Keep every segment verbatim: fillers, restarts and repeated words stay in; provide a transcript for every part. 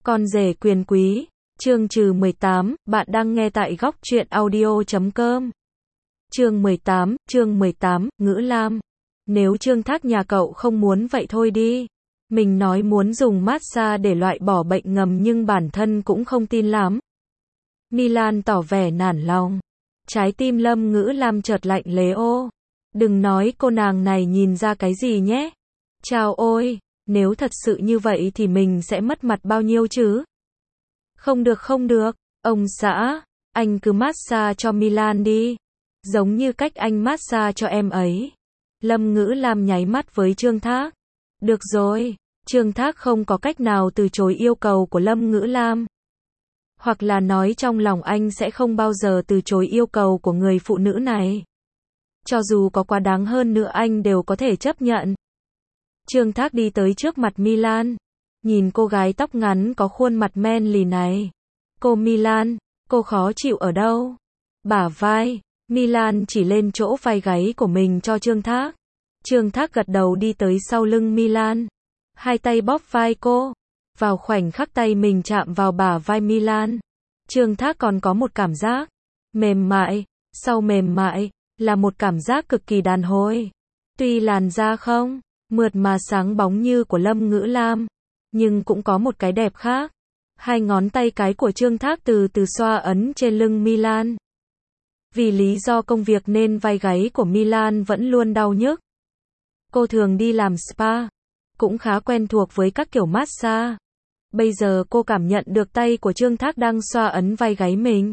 Con rể quyền quý, chương trừ mười tám, bạn đang nghe tại góc truyện audio chấm com. Chương mười tám, chương mười tám, Ngữ Lam. Nếu Trương Thác nhà cậu không muốn vậy thôi đi. Mình nói muốn dùng massage để loại bỏ bệnh ngầm nhưng bản thân cũng không tin lắm. Milan tỏ vẻ nản lòng. Trái tim Lâm Ngữ Lam chợt lạnh lẽo. Ô, đừng nói cô nàng này nhìn ra cái gì nhé. Chao ôi, nếu thật sự như vậy thì mình sẽ mất mặt bao nhiêu chứ? Không được không được, ông xã, anh cứ massage cho Milan đi. Giống như cách anh massage cho em ấy. Lâm Ngữ Lam nháy mắt với Trương Thác. Được rồi, Trương Thác không có cách nào từ chối yêu cầu của Lâm Ngữ Lam. Hoặc là nói trong lòng anh sẽ không bao giờ từ chối yêu cầu của người phụ nữ này. Cho dù có quá đáng hơn nữa anh đều có thể chấp nhận. Trương Thác đi tới trước mặt Milan. Nhìn cô gái tóc ngắn có khuôn mặt men lì này. Cô Milan, cô khó chịu ở đâu? Bả vai. Milan chỉ lên chỗ vai gáy của mình cho Trương Thác. Trương Thác gật đầu đi tới sau lưng Milan. Hai tay bóp vai cô. Vào khoảnh khắc tay mình chạm vào bả vai Milan. Trương Thác còn có một cảm giác mềm mại. Sau mềm mại, là một cảm giác cực kỳ đàn hồi. Tuy làn da không mượt mà sáng bóng như của Lâm Ngữ Lam, nhưng cũng có một cái đẹp khác. Hai ngón tay cái của Trương Thác từ từ xoa ấn trên lưng Milan. Vì lý do công việc nên vai gáy của Milan vẫn luôn đau nhức. Cô thường đi làm spa, cũng khá quen thuộc với các kiểu massage. Bây giờ cô cảm nhận được tay của Trương Thác đang xoa ấn vai gáy mình.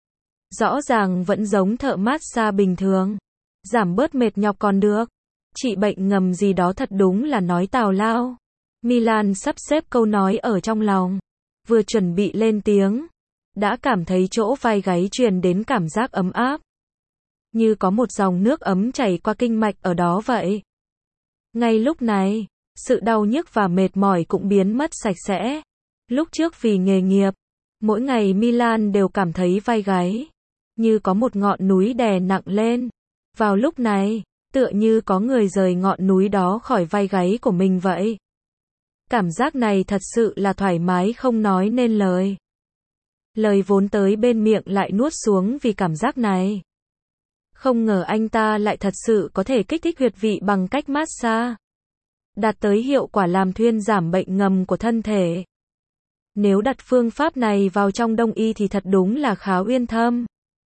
Rõ ràng vẫn giống thợ massage bình thường. Giảm bớt mệt nhọc còn được. Trị bệnh ngầm gì đó thật đúng là nói tào lao. Milan sắp xếp câu nói ở trong lòng. Vừa chuẩn bị lên tiếng. Đã cảm thấy chỗ vai gáy truyền đến cảm giác ấm áp. Như có một dòng nước ấm chảy qua kinh mạch ở đó vậy. Ngay lúc này, sự đau nhức và mệt mỏi cũng biến mất sạch sẽ. Lúc trước vì nghề nghiệp, mỗi ngày Milan đều cảm thấy vai gáy như có một ngọn núi đè nặng lên. Vào lúc này, tựa như có người rời ngọn núi đó khỏi vai gáy của mình vậy. Cảm giác này thật sự là thoải mái không nói nên lời. Lời vốn tới bên miệng lại nuốt xuống vì cảm giác này. Không ngờ anh ta lại thật sự có thể kích thích huyệt vị bằng cách massage. Đạt tới hiệu quả làm thuyên giảm bệnh ngầm của thân thể. Nếu đặt phương pháp này vào trong đông y thì thật đúng là khá uyên thâm.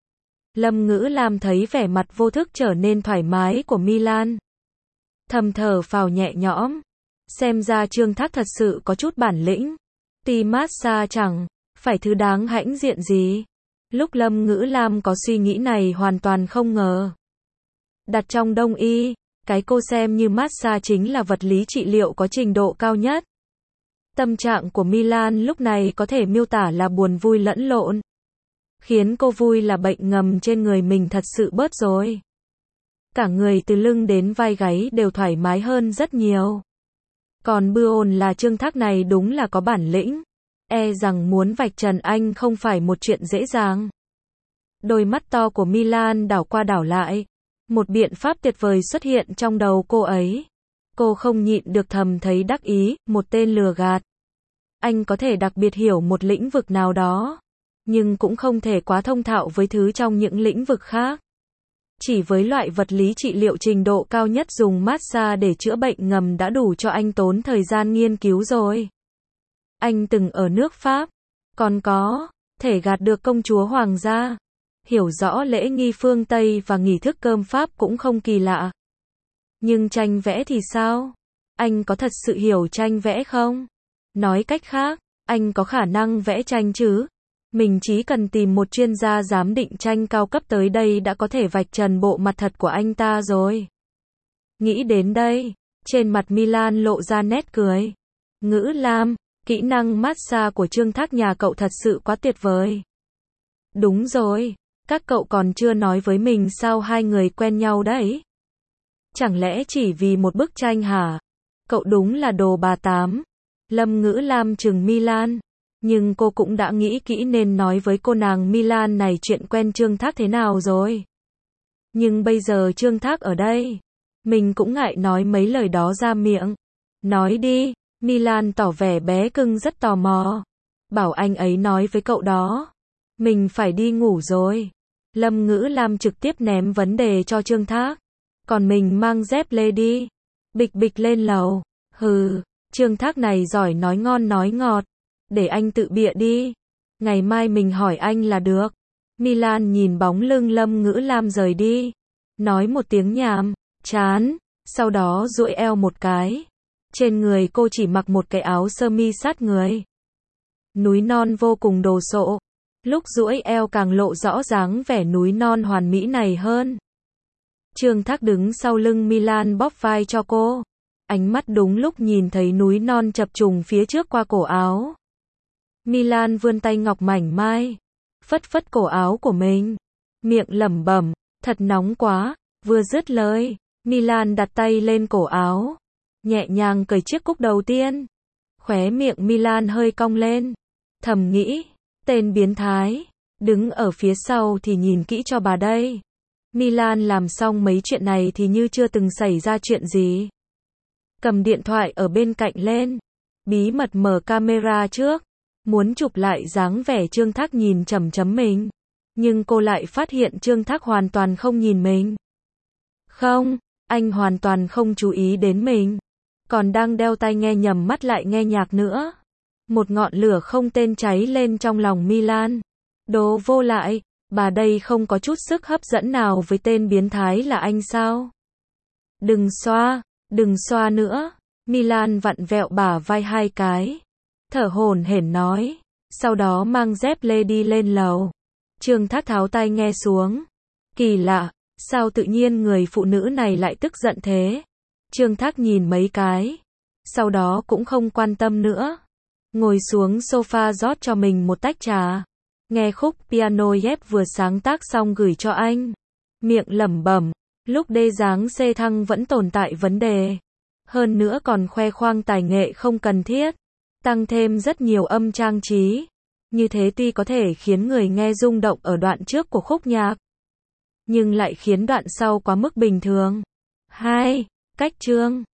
Lâm Ngữ Lam thấy vẻ mặt vô thức trở nên thoải mái của Milan. Thầm thở phào nhẹ nhõm. Xem ra Trương Thác thật sự có chút bản lĩnh. Tuy massage chẳng phải thứ đáng hãnh diện gì. Lúc Lâm Ngữ Lam có suy nghĩ này hoàn toàn không ngờ. Đặt trong đông y, cái cô xem như massage chính là vật lý trị liệu có trình độ cao nhất. Tâm trạng của Milan lúc này có thể miêu tả là buồn vui lẫn lộn. Khiến cô vui là bệnh ngầm trên người mình thật sự bớt rồi. Cả người từ lưng đến vai gáy đều thoải mái hơn rất nhiều. Còn bư ồn là Trương Thác này đúng là có bản lĩnh. E rằng muốn vạch trần anh không phải một chuyện dễ dàng. Đôi mắt to của Milan đảo qua đảo lại. Một biện pháp tuyệt vời xuất hiện trong đầu cô ấy. Cô không nhịn được thầm thấy đắc ý, một tên lừa gạt. Anh có thể đặc biệt hiểu một lĩnh vực nào đó. Nhưng cũng không thể quá thông thạo với thứ trong những lĩnh vực khác. Chỉ với loại vật lý trị liệu trình độ cao nhất dùng massage để chữa bệnh ngầm đã đủ cho anh tốn thời gian nghiên cứu rồi. Anh từng ở nước Pháp, còn có thể gạt được công chúa hoàng gia. Hiểu rõ lễ nghi phương Tây và nghi thức cơm Pháp cũng không kỳ lạ. Nhưng tranh vẽ thì sao? Anh có thật sự hiểu tranh vẽ không? Nói cách khác, anh có khả năng vẽ tranh chứ? Mình chỉ cần tìm một chuyên gia giám định tranh cao cấp tới đây đã có thể vạch trần bộ mặt thật của anh ta rồi. Nghĩ đến đây, trên mặt Milan lộ ra nét cười. Ngữ Lam, kỹ năng massage của Trương Thác nhà cậu thật sự quá tuyệt vời. Đúng rồi, các cậu còn chưa nói với mình sao hai người quen nhau đấy. Chẳng lẽ chỉ vì một bức tranh hả? Cậu đúng là đồ bà tám. Lâm Ngữ Lam trừng Milan. Nhưng cô cũng đã nghĩ kỹ nên nói với cô nàng Milan này chuyện quen Trương Thác thế nào rồi. Nhưng bây giờ Trương Thác ở đây. Mình cũng ngại nói mấy lời đó ra miệng. Nói đi, Milan tỏ vẻ bé cưng rất tò mò. bảo anh ấy nói với cậu đó. Mình phải đi ngủ rồi. Lâm Ngữ Lam trực tiếp ném vấn đề cho Trương Thác. Còn mình mang dép lê đi. Bịch bịch lên lầu. Hừ, Trương Thác này giỏi nói ngon nói ngọt. Để anh tự bịa đi. Ngày mai mình hỏi anh là được. Milan nhìn bóng lưng Lâm Ngữ Lam rời đi. Nói một tiếng nhàm, chán. Sau đó duỗi eo một cái. Trên người cô chỉ mặc một cái áo sơ mi sát người. Núi non vô cùng đồ sộ. Lúc duỗi eo càng lộ rõ dáng vẻ núi non hoàn mỹ này hơn. Trương Thác đứng sau lưng Milan bóp vai cho cô. Ánh mắt đúng lúc nhìn thấy núi non chập trùng phía trước qua cổ áo. Milan vươn tay ngọc mảnh mai. Phất phất cổ áo của mình. Miệng lẩm bẩm, thật nóng quá. Vừa dứt lời, Milan đặt tay lên cổ áo. Nhẹ nhàng cởi chiếc cúc đầu tiên. Khóe miệng Milan hơi cong lên. Thầm nghĩ, tên biến thái. Đứng ở phía sau thì nhìn kỹ cho bà đây. Milan làm xong mấy chuyện này thì như chưa từng xảy ra chuyện gì. Cầm điện thoại ở bên cạnh lên. Bí mật mở camera trước. Muốn chụp lại dáng vẻ Trương Thác nhìn chằm chằm mình. Nhưng cô lại phát hiện Trương Thác hoàn toàn không nhìn mình. Không, anh hoàn toàn không chú ý đến mình. Còn đang đeo tai nghe nhầm mắt lại nghe nhạc nữa. Một ngọn lửa không tên cháy lên trong lòng Milan. Đồ vô lại, bà đây không có chút sức hấp dẫn nào với tên biến thái là anh sao? Đừng xoa, đừng xoa nữa. Milan vặn vẹo bả vai hai cái. Thở hổn hển nói. Sau đó mang dép lê đi lên lầu. Trương Thác tháo tai nghe xuống. Kỳ lạ, sao tự nhiên người phụ nữ này lại tức giận thế? Trương Thác nhìn mấy cái. Sau đó cũng không quan tâm nữa. Ngồi xuống sofa rót cho mình một tách trà. Nghe khúc piano Yep vừa sáng tác xong gửi cho anh. Miệng lẩm bẩm. Lúc đê dáng xê thăng vẫn tồn tại vấn đề. Hơn nữa còn khoe khoang tài nghệ không cần thiết. Tăng thêm rất nhiều âm trang trí. Như thế tuy có thể khiến người nghe rung động ở đoạn trước của khúc nhạc. Nhưng lại khiến đoạn sau quá mức bình thường. hai. Cách chương